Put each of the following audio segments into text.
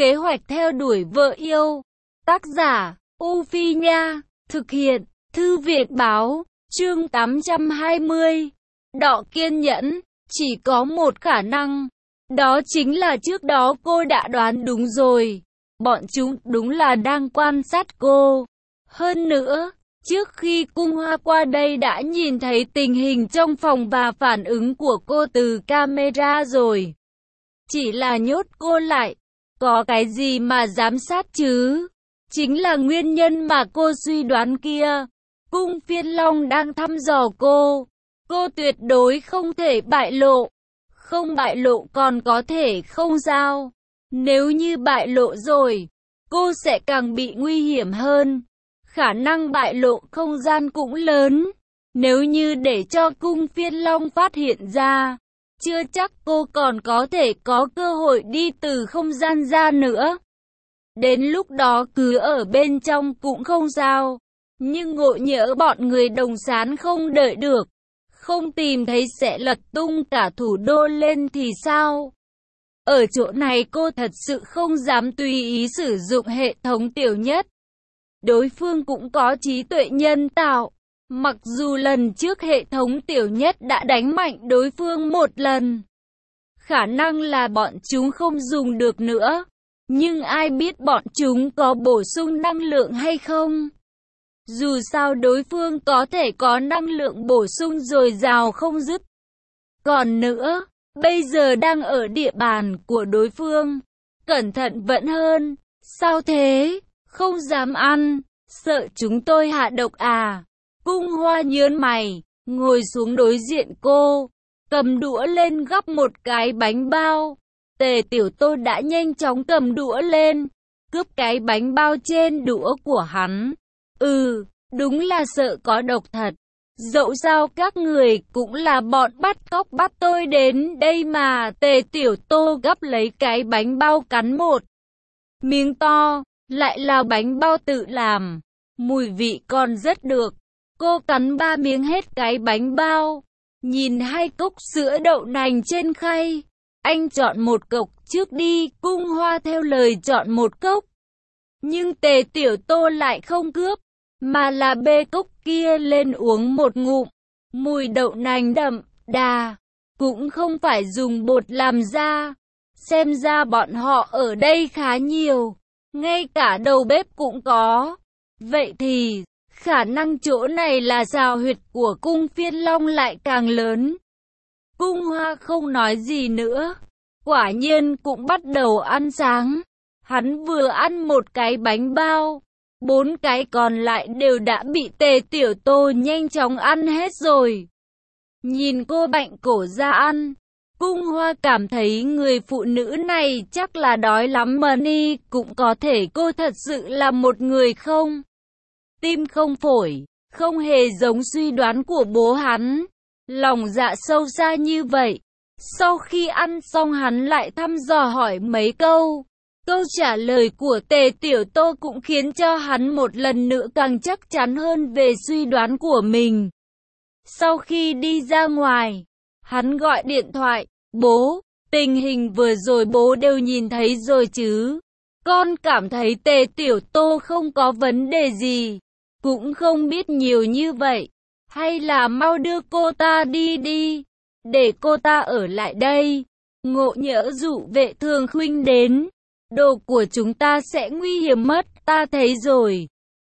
Kế hoạch theo đuổi vợ yêu. Tác giả, U Phi Nha. Thực hiện, Thư viện Báo. Chương 820. Đọ kiên nhẫn. Chỉ có một khả năng. Đó chính là trước đó cô đã đoán đúng rồi. Bọn chúng đúng là đang quan sát cô. Hơn nữa, trước khi Cung Hoa qua đây đã nhìn thấy tình hình trong phòng và phản ứng của cô từ camera rồi. Chỉ là nhốt cô lại. Có cái gì mà giám sát chứ? Chính là nguyên nhân mà cô suy đoán kia. Cung Phiên Long đang thăm dò cô. Cô tuyệt đối không thể bại lộ. Không bại lộ còn có thể không giao. Nếu như bại lộ rồi, cô sẽ càng bị nguy hiểm hơn. Khả năng bại lộ không gian cũng lớn. Nếu như để cho Cung Phiên Long phát hiện ra, chưa chắc cô còn có thể có cơ hội đi từ không gian ra nữa. Đến lúc đó cứ ở bên trong cũng không sao. Nhưng ngộ nhỡ bọn người Đồng Sán không đợi được, không tìm thấy sẽ lật tung cả thủ đô lên thì sao? Ở chỗ này cô thật sự không dám tùy ý sử dụng hệ thống tiểu nhất. Đối phương cũng có trí tuệ nhân tạo. Mặc dù lần trước hệ thống tiểu nhất đã đánh mạnh đối phương một lần, khả năng là bọn chúng không dùng được nữa. Nhưng ai biết bọn chúng có bổ sung năng lượng hay không? Dù sao đối phương có thể có năng lượng bổ sung dồi dào không dứt. Còn nữa, bây giờ đang ở địa bàn của đối phương. Cẩn thận vẫn hơn. Sao thế? Không dám ăn. Sợ chúng tôi hạ độc à? Cung Hoa nhớn mày, ngồi xuống đối diện cô, cầm đũa lên gắp một cái bánh bao. Tề Tiểu Tô đã nhanh chóng cầm đũa lên, cướp cái bánh bao trên đũa của hắn. Đúng là sợ có độc thật. Dẫu sao các người cũng là bọn bắt cóc bắt tôi đến đây mà. Tề Tiểu Tô gắp lấy cái bánh bao cắn một miếng to, lại là bánh bao tự làm. Mùi vị còn rất được. Cô cắn 3 miếng hết cái bánh bao. Nhìn 2 cốc sữa đậu nành trên khay. Anh chọn một cốc trước đi. Cung Hoa theo lời chọn một cốc. Nhưng Tề Tiểu Tô lại không cướp, mà là bê cốc kia lên uống một ngụm. Mùi đậu nành đậm đà, cũng không phải dùng bột làm ra. Xem ra bọn họ ở đây khá nhiều, ngay cả đầu bếp cũng có. Vậy thì khả năng chỗ này là rào huyệt của Cung Phiên Long lại càng lớn. Cung Hoa không nói gì nữa. Quả nhiên cũng bắt đầu ăn sáng. Hắn vừa ăn một cái bánh bao, 4 cái còn lại đều đã bị Tề Tiểu Tô nhanh chóng ăn hết rồi. Nhìn cô bạnh cổ ra ăn, Cung Hoa cảm thấy người phụ nữ này chắc là đói lắm mà đi. Cũng có thể cô thật sự là một người không tim không phổi, không hề giống suy đoán của bố hắn. Lòng dạ sâu xa như vậy. Sau khi ăn xong hắn lại thăm dò hỏi mấy câu. Câu trả lời của Tề Tiểu Tô cũng khiến cho hắn một lần nữa càng chắc chắn hơn về suy đoán của mình. Sau khi đi ra ngoài, hắn gọi điện thoại. Bố, tình hình vừa rồi bố đều nhìn thấy rồi chứ? Con cảm thấy Tề Tiểu Tô không có vấn đề gì, cũng không biết nhiều như vậy. Hay là mau đưa cô ta đi đi, để cô ta ở lại đây. Ngộ nhỡ dụ Vệ Thường Khuynh đến, đồ của chúng ta sẽ nguy hiểm mất. Ta thấy rồi.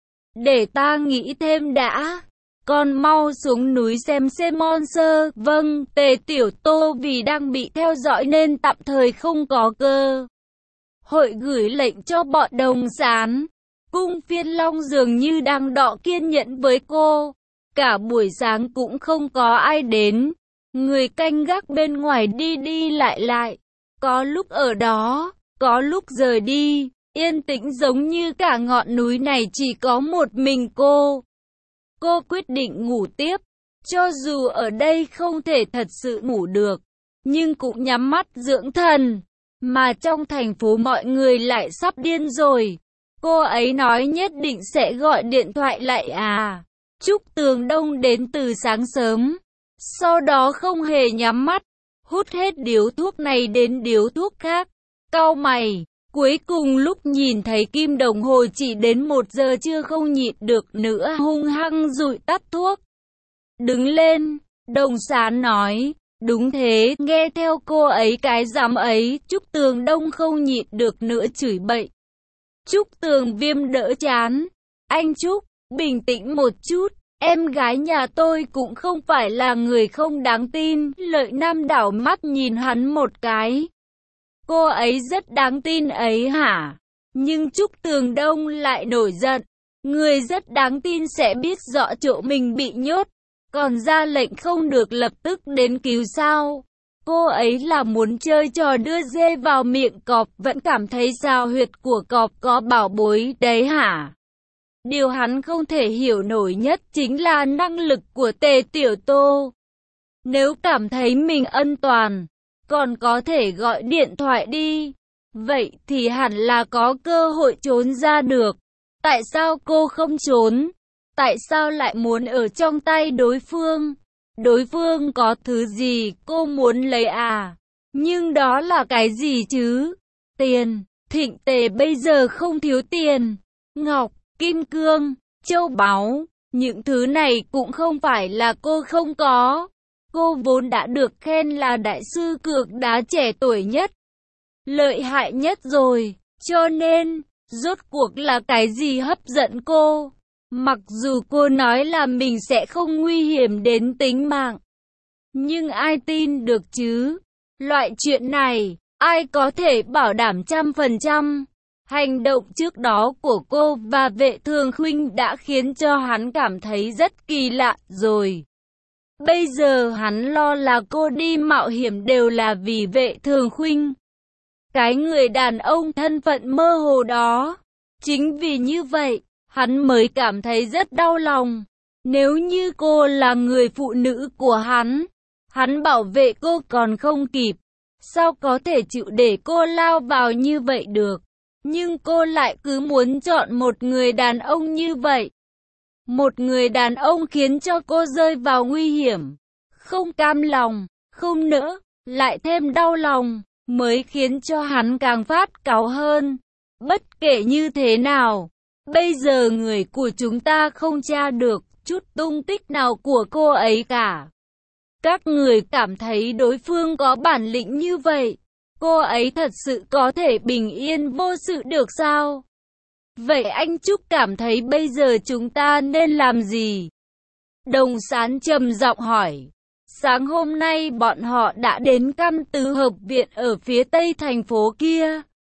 Để ta nghĩ thêm đã. Con mau xuống núi xem Monster. Vâng. Tề Tiểu Tô vì đang bị theo dõi nên tạm thời không có cơ hội gửi lệnh cho bọn Đồng Sán. Cung Phiên Long dường như đang đọ kiên nhẫn với cô. Cả buổi sáng cũng không có ai đến. Người canh gác bên ngoài đi đi lại lại. Có lúc ở đó, có lúc rời đi. Yên tĩnh giống như cả ngọn núi này chỉ có một mình cô. Cô quyết định ngủ tiếp. Cho dù ở đây không thể thật sự ngủ được, nhưng cũng nhắm mắt dưỡng thần. Mà trong thành phố mọi người lại sắp điên rồi. Cô ấy nói nhất định sẽ gọi điện thoại lại à. Trúc Tường Đông đến từ sáng sớm. Sau đó không hề nhắm mắt, hút hết điếu thuốc này đến điếu thuốc khác. Cau mày, Cuối cùng lúc nhìn thấy kim đồng hồ chỉ đến 1 giờ trưa không nhịn được nữa, hung hăng dụi tắt thuốc. Đứng lên, Đồng Sán nói, đúng thế, nghe theo cô ấy cái dám ấy, Trúc Tường Đông không nhịn được nữa chửi bậy. Trúc Tường Viêm đỡ chán, anh Trúc, bình tĩnh một chút, em gái nhà tôi cũng không phải là người không đáng tin. Lợi Nam đảo mắt nhìn hắn một cái. Cô ấy rất đáng tin ấy hả? Nhưng Trúc Tường Đông lại nổi giận. Người rất đáng tin sẽ biết rõ chỗ mình bị nhốt, còn ra lệnh không được lập tức đến cứu sao? Cô ấy là muốn chơi trò đưa dê vào miệng cọp, vẫn cảm thấy sao huyệt của cọp có bảo bối đấy hả? Điều hắn không thể hiểu nổi nhất chính là năng lực của Tề Tiểu Tô. Nếu cảm thấy mình an toàn, còn có thể gọi điện thoại đi, vậy thì hẳn là có cơ hội trốn ra được. Tại sao cô không trốn? Tại sao lại muốn ở trong tay đối phương? Đối phương có thứ gì cô muốn lấy à? Nhưng đó là cái gì chứ? Tiền. Thịnh Tề bây giờ không thiếu tiền. Ngọc, kim cương, châu báu, những thứ này cũng không phải là cô không có. Cô vốn đã được khen là đại sư cược đá trẻ tuổi nhất, lợi hại nhất rồi, cho nên, rốt cuộc là cái gì hấp dẫn cô? Mặc dù cô nói là mình sẽ không nguy hiểm đến tính mạng, nhưng ai tin được chứ? Loại chuyện này, ai có thể bảo đảm 100%? Hành động trước đó của cô và Vệ Thường Khuynh đã khiến cho hắn cảm thấy rất kỳ lạ rồi. Bây giờ hắn lo là cô đi mạo hiểm đều là vì Vệ Thường Khuynh. Cái người đàn ông thân phận mơ hồ đó. Chính vì như vậy, hắn mới cảm thấy rất đau lòng. Nếu như cô là người phụ nữ của hắn bảo vệ cô còn không kịp. Sao có thể chịu để cô lao vào như vậy được? Nhưng cô lại cứ muốn chọn một người đàn ông như vậy. Một người đàn ông khiến cho cô rơi vào nguy hiểm. Không cam lòng, không nỡ, lại thêm đau lòng, mới khiến cho hắn càng phát cáu hơn. Bất kể như thế nào, bây giờ người của chúng ta không tra được chút tung tích nào của cô ấy cả. Các người cảm thấy đối phương có bản lĩnh như vậy, cô ấy thật sự có thể bình yên vô sự được sao? Vậy anh Trúc cảm thấy bây giờ chúng ta nên làm gì? Đồng Sán trầm giọng hỏi. Sáng hôm nay bọn họ đã đến Cam Tứ Hợp Viện ở phía tây thành phố kia.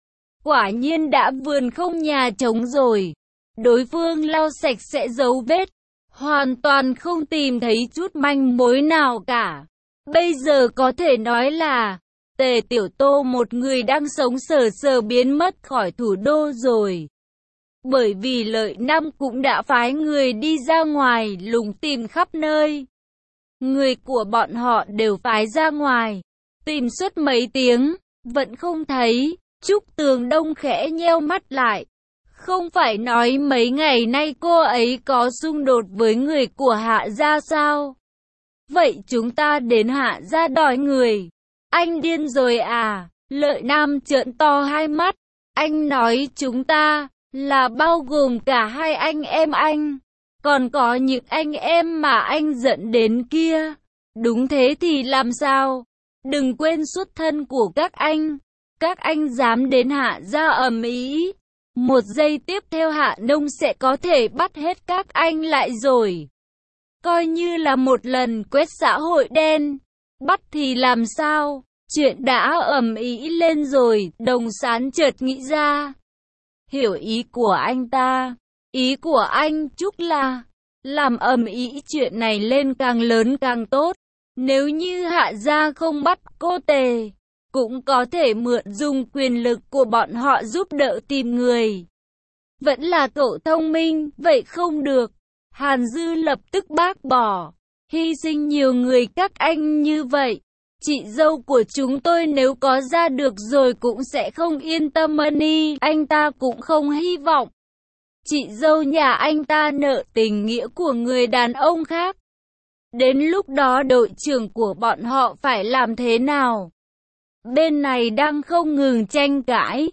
Quả nhiên đã vườn không nhà trống rồi. Đối phương lau sạch sẽ dấu vết, hoàn toàn không tìm thấy chút manh mối nào cả. Bây giờ có thể nói là Tề Tiểu Tô một người đang sống sờ sờ biến mất khỏi thủ đô rồi. Bởi vì Lợi Nam cũng đã phái người đi ra ngoài lùng tìm khắp nơi. Người của bọn họ đều phái ra ngoài, tìm suốt mấy tiếng, vẫn không thấy. Trúc Tường Đông khẽ nheo mắt lại. Không phải nói mấy ngày nay cô ấy có xung đột với người của Hạ gia sao? Vậy chúng ta đến Hạ gia đòi người. Anh điên rồi à? Lợi Nam trợn to hai mắt. Anh nói chúng ta là bao gồm cả hai anh em anh. Còn có những anh em mà anh giận đến kia. Đúng thế thì làm sao? Đừng quên xuất thân của các anh. Các anh dám đến Hạ gia ầm ĩ, một giây tiếp theo Hạ Nông sẽ có thể bắt hết các anh lại rồi. Coi như là một lần quét xã hội đen. Bắt thì làm sao? Chuyện đã ầm ĩ lên rồi, Đồng Sán chợt nghĩ ra. Hiểu ý của anh ta. Ý của anh Trúc là làm ầm ĩ chuyện này lên càng lớn càng tốt. Nếu như Hạ gia không bắt cô Tề, cũng có thể mượn dùng quyền lực của bọn họ giúp đỡ tìm người. Vẫn là cậu thông minh, vậy không được. Hàn Dư lập tức bác bỏ. Hy sinh nhiều người các anh như vậy. Chị dâu của chúng tôi nếu có ra được rồi cũng sẽ không yên tâm đi. Anh ta cũng không hy vọng chị dâu nhà anh ta nợ tình nghĩa của người đàn ông khác. Đến lúc đó đội trưởng của bọn họ phải làm thế nào? Bên này đang không ngừng tranh cãi.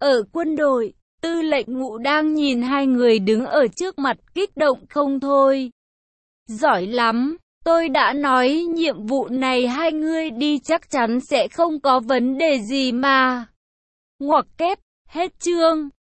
Ở quân đội, tư lệnh Ngụ đang nhìn hai người đứng ở trước mặt kích động không thôi. Giỏi lắm, tôi đã nói nhiệm vụ này hai ngươi đi chắc chắn sẽ không có vấn đề gì mà. Ngoặc kép, hết chương.